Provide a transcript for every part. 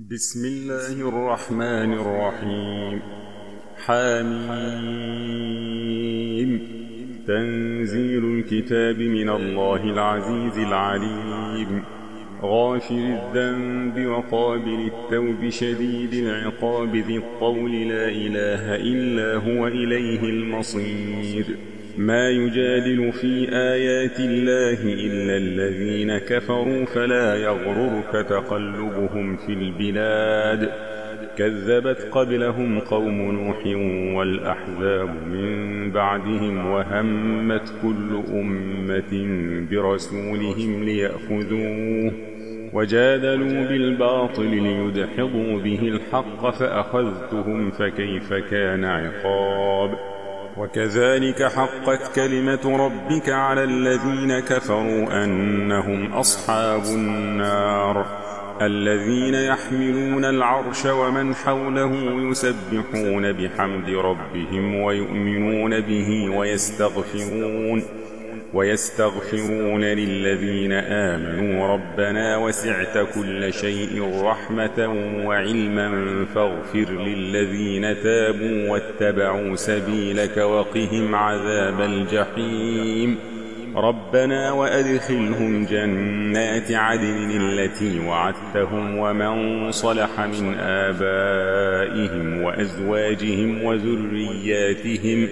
بسم الله الرحمن الرحيم. حميم. تنزيل الكتاب من الله العزيز العليم، غافر الذنب وقابل التوب شديد العقاب ذي الطول لا إله إلا هو إليه المصير. ما يجادل في آيات الله إلا الذين كفروا فلا يغررك تقلبهم في البلاد. كذبت قبلهم قوم نوح والأحزاب من بعدهم وهمت كل أمة برسولهم ليأخذوه وجادلوا بالباطل ليدحضوا به الحق فأخذتهم فكيف كان عقاب. وكذلك حقت كلمة ربك على الذين كفروا أنهم أصحاب النار الذين يحملون العرش ومن حوله يسبحون بحمد ربهم ويؤمنون به ويستغفرون للذين آمنوا ربنا وسعت كل شيء رحمة وعلما فاغفر للذين تابوا واتبعوا سبيلك وقهم عذاب الجحيم. ربنا وأدخلهم جنات عدن التي وعدتهم ومن صلح من آبائهم وأزواجهم وذرياتهم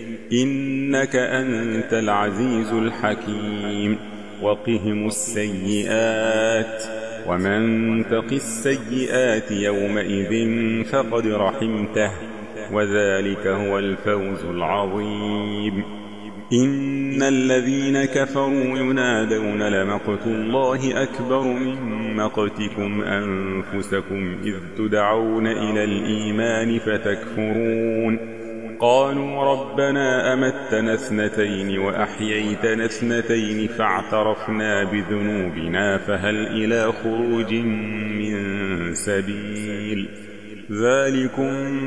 إنك أنت العزيز الحكيم. وقهم السيئات ومن تق السيئات يومئذ فقد رحمته وذلك هو الفوز العظيم. إن الذين كفروا ينادون لمقت الله أكبر من مقتكم أنفسكم إذ تدعون إلى الإيمان فتكفرون. قالوا ربنا أمتنا اثنتين وأحييتنا اثنتين فاعترفنا بذنوبنا فهل إلى خروج من سبيل. ذلكم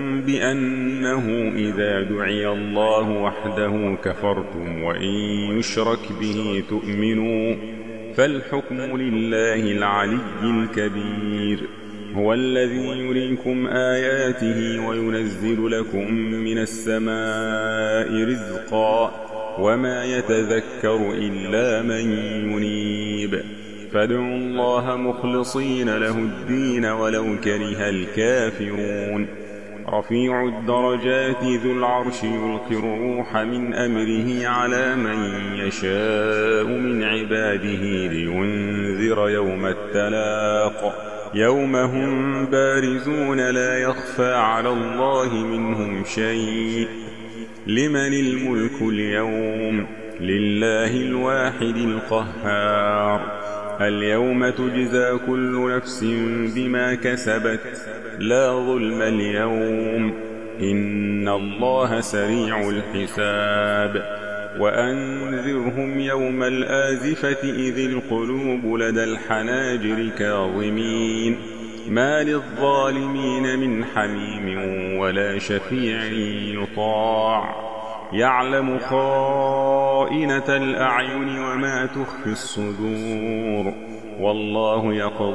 بأنه إذا دعي الله وحده كفرتم وإن يشرك به تؤمنوا فالحكم لله العلي الكبير. هو الذي يريكم آياته وينزل لكم من السماء رزقا وما يتذكر إلا من ينيب. فادعوا الله مخلصين له الدين ولو كره الكافرون. رفيع الدرجات ذو العرش يلقي الروح من أمره على من يشاء من عباده لينذر يوم التلاق يوم هم بارزون لا يخفى على الله منهم شيء. لمن الملك اليوم؟ لله الواحد القهار. اليوم تجزى كل نفس بما كسبت لا ظلم اليوم إن الله سريع الحساب. وأنذرهم يوم الآزفة إذ القلوب لدى الحناجر كاظمين ما للظالمين من حميم ولا شفيع يطاع. يعلم خائنة الأعين وما تخفي الصدور والله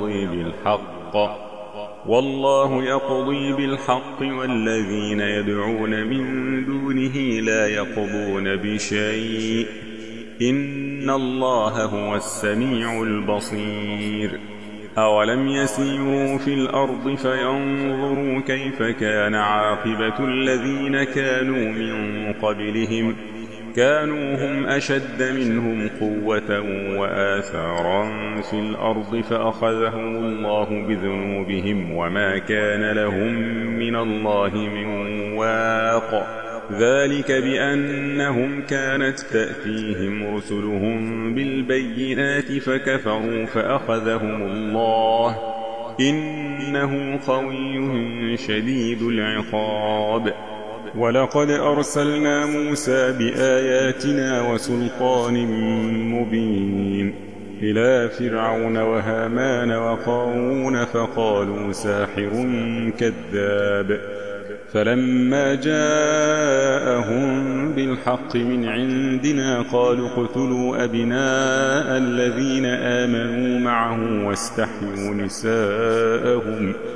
يقضي بالحق والذين يدعون من دونه لا يقضون بشيء إن الله هو السميع البصير. أولم يسيروا في الأرض فينظروا كيف كان عاقبة الذين كانوا من قبلهم كانوا هم أشد منهم قوة وآثارا في الأرض فأخذهم الله بذنوبهم وما كان لهم من الله من واق. ذلك بأنهم كانت تأتيهم رسلهم بالبينات فكفروا فأخذهم الله إنه قوي شديد العقاب. ولقد أرسلنا موسى بآياتنا وسلطان مبين إلى فرعون وهامان وقارون فقالوا ساحر كذاب. فلما جاءهم بالحق من عندنا قالوا اقتلوا أبناء الذين آمنوا معه واستحيوا نساءهم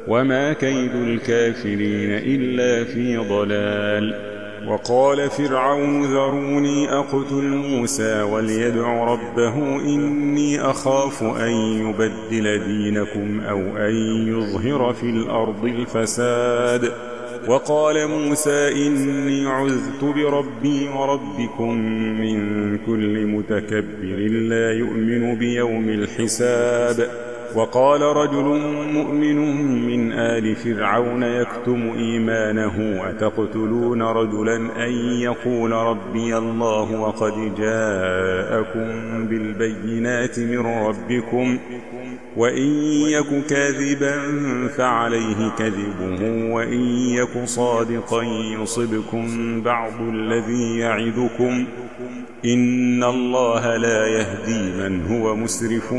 وما كيد الكافرين إلا في ضلال. وقال فرعون ذروني أقتل موسى وليدع ربه إني أخاف أن يبدل دينكم أو أن يظهر في الأرض الفساد. وقال موسى إني عذت بربي وربكم من كل متكبر لا يؤمن بيوم الحساب. وقال رجل مؤمن من آل فرعون يكتم إيمانه أتقتلون رجلا أن يقول ربي الله وقد جاءكم بالبينات من ربكم وإن يك كاذبا فعليه كذبه وإن يك صادقا يصبكم بعض الذي يعدكم إن الله لا يهدي من هو مسرف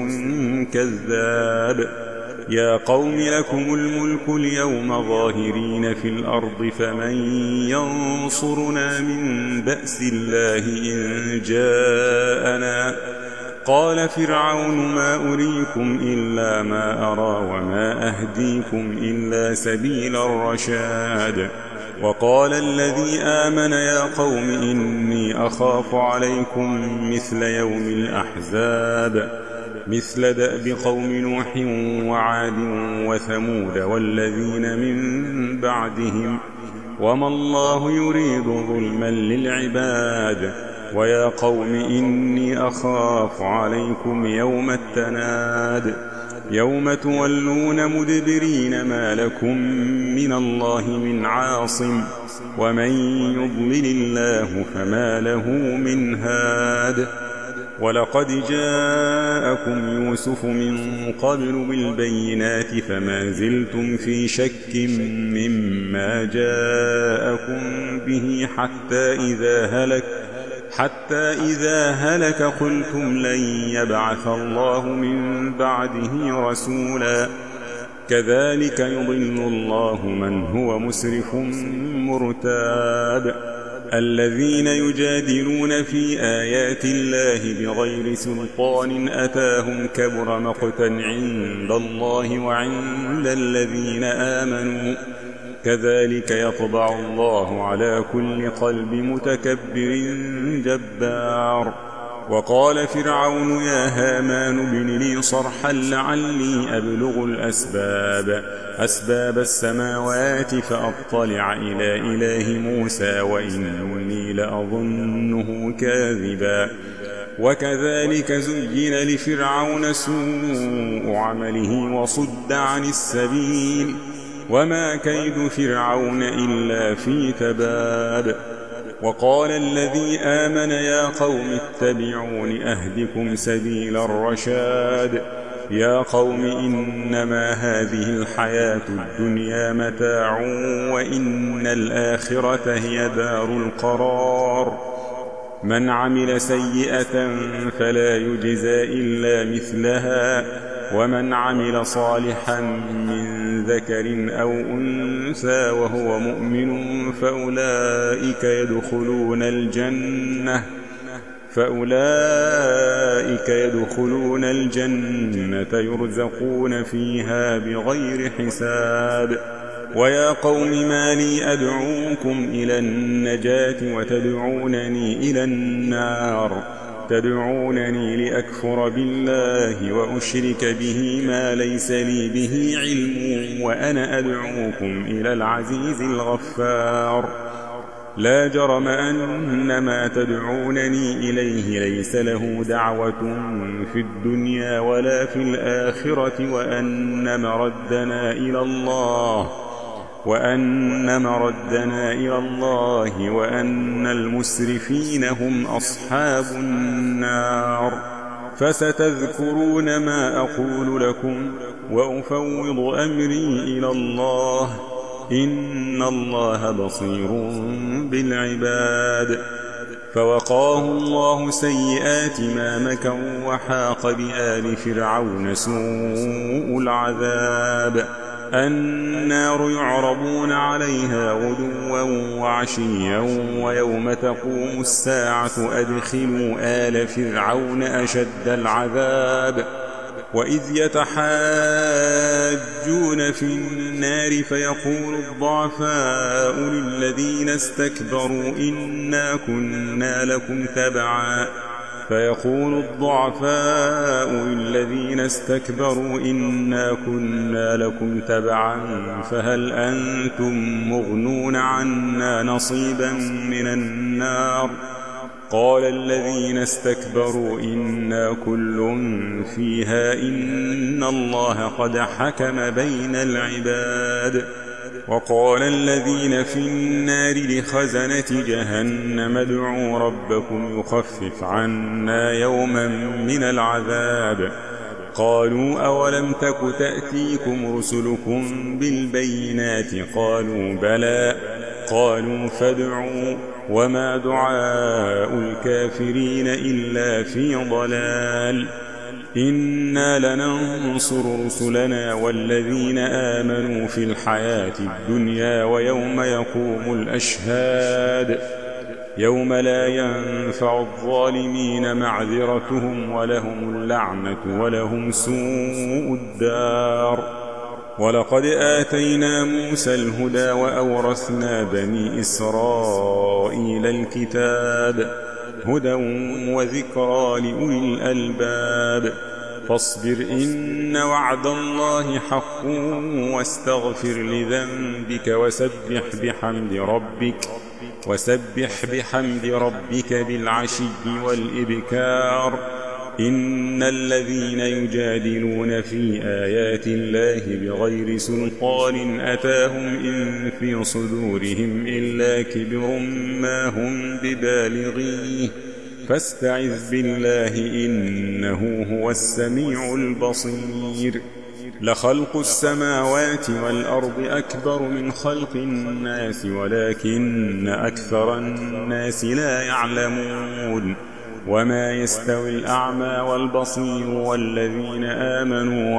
كذاب. يا قوم لكم الملك اليوم ظاهرين في الأرض فمن ينصرنا من بأس الله إن جاءنا. قال فرعون ما أريكم إلا ما أرى وما أهديكم إلا سبيل الرشاد. وقال الذي آمن يا قوم إني أخاف عليكم مثل يوم الأحزاب مثل دأب قوم نوح وعاد وثمود والذين من بعدهم وما الله يريد ظلما للعباد. ويا قوم إني أخاف عليكم يوم التناد يوم تولون مدبرين ما لكم من الله من عاصم ومن يضلل الله فما له من هاد. ولقد جاءكم يوسف من قبل بالبينات فما زلتم في شك مما جاءكم به حتى إذا هلك قلتم لن يبعث الله من بعده رسولا. كذلك يضل الله من هو مسرف مرتاب. الذين يجادلون في آيات الله بغير سلطان أتاهم كبر مقتا عند الله وعند الذين آمنوا كذلك يطبع الله على كل قلب متكبر جبار. وقال فرعون يا هامان ابن لي صرحا لعلي أبلغ أسباب السماوات فأطلع إلى إله موسى وإني لأظنه كاذبا. وكذلك زين لفرعون سوء عمله وصد عن السبيل وما كيد فرعون إلا في تباب. وقال الذي آمن يا قوم اتبعون أهدكم سبيل الرشاد. يا قوم إنما هذه الحياة الدنيا متاع وإن الآخرة هي دار القرار. من عمل سيئة فلا يجزى إلا مثلها ومن عمل صالحا من ذكر أو أنثى وهو مؤمن فأولئك يدخلون الجنة يرزقون فيها بغير حساب. ويا قوم ما لي أدعوكم إلى النجاة وتدعونني إلى النار. تدعونني لأكفر بالله وأشرك به ما ليس لي به علم وأنا أدعوكم إلى العزيز الغفار. لا جرم أن ما تدعونني إليه ليس له دعوة في الدنيا ولا في الآخرة وأن مردنا إلى الله وأن المسرفين هم أصحاب النار. فستذكرون ما أقول لكم وأفوض أمري إلى الله إن الله بصير بالعباد. فوقاه الله سيئات ما مكروا وحاق بآل فرعون سوء العذاب. النار يعرضون عليها غدوا وعشيا ويوم تقوم الساعة أدخلوا آل فرعون أشد العذاب. وإذ يتحاجون في النار فيقول الضعفاء للذين استكبروا إنا كنا لكم تبعا فهل أنتم مغنون عنا نصيبا من النار قال الذين استكبروا إنا كل فيها إن الله قد حكم بين العباد وقال الذين في النار لخزنة جهنم ادعوا ربكم يخفف عنا يوما من العذاب قالوا أولم تك تأتيكم رسلكم بالبينات قالوا بلى قالوا فادعوا وما دعاء الكافرين إلا في ضلال إنا لننصر رسلنا والذين آمنوا في الحياة الدنيا ويوم يقوم الأشهاد يوم لا ينفع الظالمين معذرتهم ولهم اللعنة ولهم سوء الدار ولقد آتينا موسى الهدى وأورثنا بني إسرائيل الكتاب هدى وذكرى لأولي الألباب فاصبر إن وعد الله حق واستغفر لذنبك وسبح بحمد ربك بالعشي والإبكار إن الذين يجادلون في آيات الله بغير سلطان أتاهم إن في صدورهم إلا كبر ما هم ببالغيه فاستعذ بالله إنه هو السميع البصير لخلق السماوات والأرض أكبر من خلق الناس ولكن أكثر الناس لا يعلمون وما يستوي الأعمى والبصير والذين آمنوا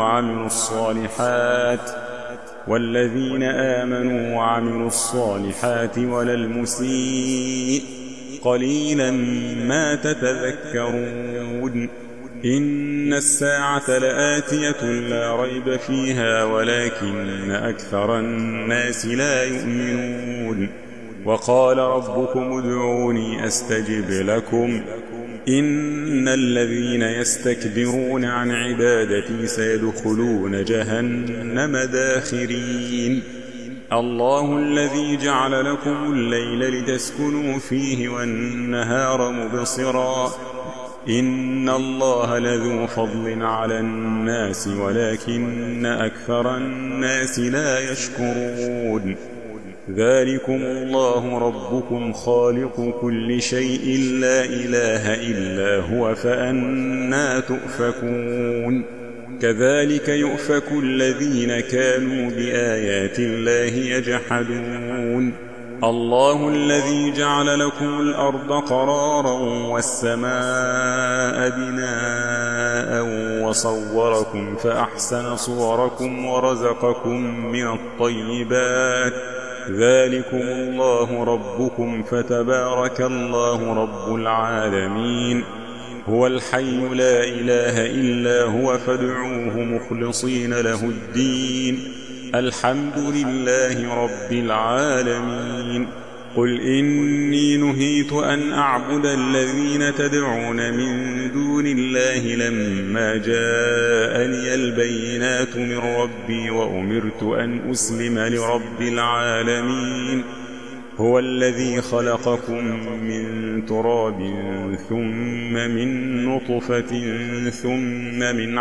وعملوا الصالحات ولا المسيء قليلا ما تتذكرون إن الساعة لآتية لا ريب فيها ولكن أكثر الناس لا يؤمنون وقال ربكم ادعوني أستجب لكم إن الذين يستكبرون عن عبادتي سيدخلون جهنم داخرين الله الذي جعل لكم الليل لتسكنوا فيه والنهار مبصرا إن الله لذو فضل على الناس ولكن أكثر الناس لا يشكرون ذلكم الله ربكم خالق كل شيء لا إله إلا هو فأنى تؤفكون كذلك يؤفك الذين كانوا بآيات الله يجحدون الله الذي جعل لكم الأرض قرارا والسماء بناء وصوركم فأحسن صوركم ورزقكم من الطيبات ذلكم الله ربكم فتبارك الله رب العالمين هو الحي لا إله إلا هو فادعوه مخلصين له الدين الحمد لله رب العالمين قل إني نهيت أن أعبد الذين تدعون من دون الله لما جاءني البينات من ربي وأمرت أن أسلم لرب العالمين هو الذي خلقكم من تراب ثم من نطفة ثم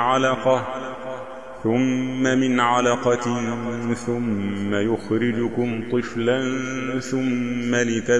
من علقة ثم يخرجكم طفلا ثم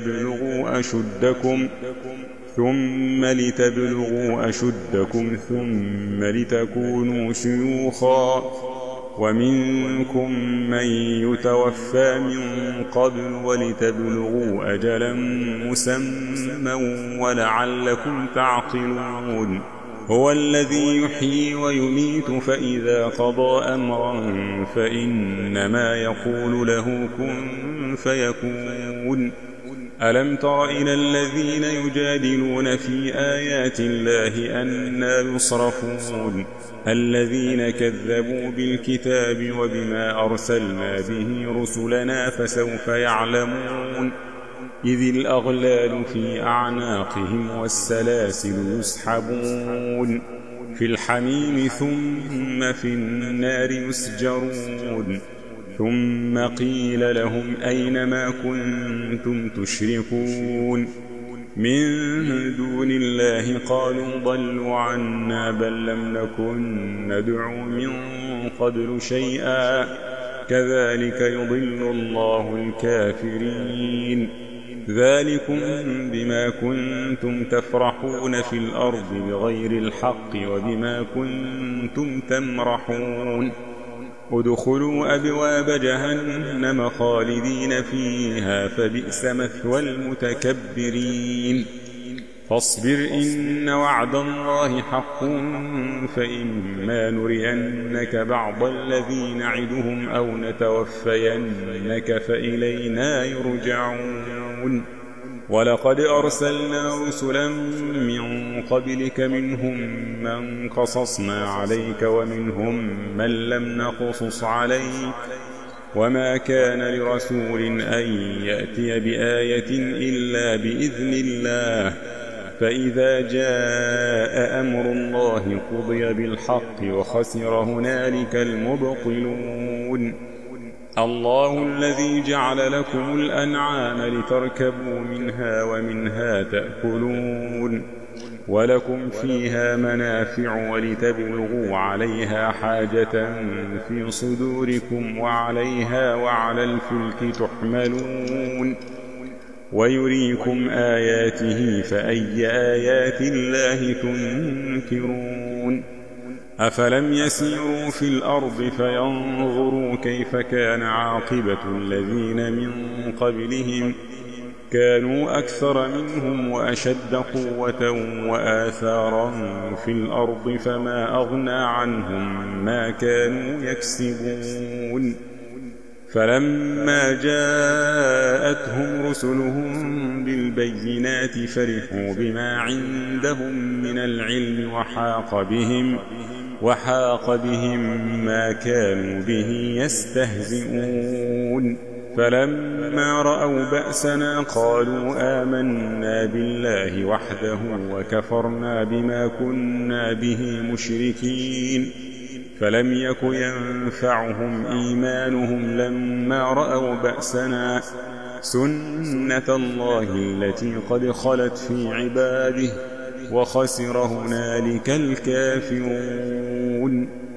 لتبلغوا أشدكم ثم لتكونوا شيوخا ومنكم من يتوفى من قبل ولتبلغوا أجلا مسمى ولعلكم تعقلون هو الذي يحيي ويميت فإذا قضى أمرا فإنما يقول له كن فيكون ألم تر إلى الذين يجادلون في آيات الله أنى يصرفون الذين كذبوا بالكتاب وبما أرسلنا به رسلنا فسوف يعلمون إذ الأغلال في أعناقهم والسلاسل يسحبون في الحميم ثم في النار يسجرون ثم قيل لهم أين ما كنتم تشركون من دون الله قالوا ضلوا عنا بل لم نكن ندعو من قبل شيئا كذلك يضل الله الكافرين ذلكم بما كنتم تفرحون في الأرض بغير الحق وبما كنتم تمرحون ادخلوا أبواب جهنم خالدين فيها فبئس مثوى المتكبرين فاصبر إن وعد الله حق فإما نرينك بعض الذي نعدهم أو نتوفينك فإلينا يرجعون ولقد أرسلنا رسلا من قبلك منهم من قصصنا عليك ومنهم من لم نقصص عليك وما كان لرسول أن يأتي بآية إلا بإذن الله فإذا جاء أمر الله قضي بالحق وخسر هنالك المبطلون الله الذي جعل لكم الأنعام لتركبوا منها ومنها تأكلون ولكم فيها منافع ولتبلغوا عليها حاجة في صدوركم وعليها وعلى الفلك تحملون ويريكم آياته فأي آيات الله تنكرون أفلم يسيروا في الأرض فينظروا كيف كان عاقبة الذين من قبلهم كانوا أكثر منهم وأشد قوة وآثارا في الأرض فما أغنى عنهم ما كانوا يكسبون فلما جاءتهم رسلهم بالبينات فرحوا بما عندهم من العلم وحاق بهم ما كانوا به يستهزئون فلما رأوا بأسنا قالوا آمنا بالله وحده وكفرنا بما كنا به مشركين فلم يك ينفعهم إيمانهم لما رأوا بأسنا سنة الله التي قد خلت في عباده وخسر هنالك الكافرون